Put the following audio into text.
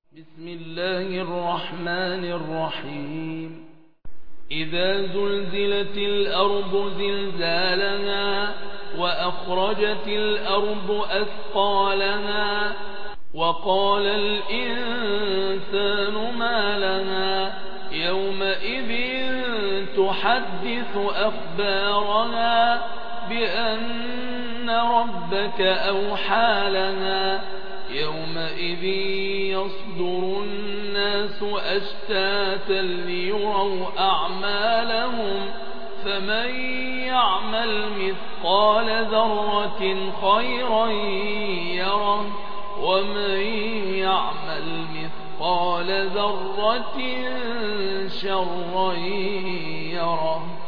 بسم الله الرحمن الرحيم إذا زلزلت الأرض زلزالها وأخرجت الأرض أثقالها وقال الإنسان ما لها يومئذ تحدث أخبارها بأن ربك أوحى لها يومئذ يصدر الناس أشتاتا ليروا أعمالهم فمن يعمل مثقال ذرة خيرا يره ومن يعمل مثقال ذرة شرا يره.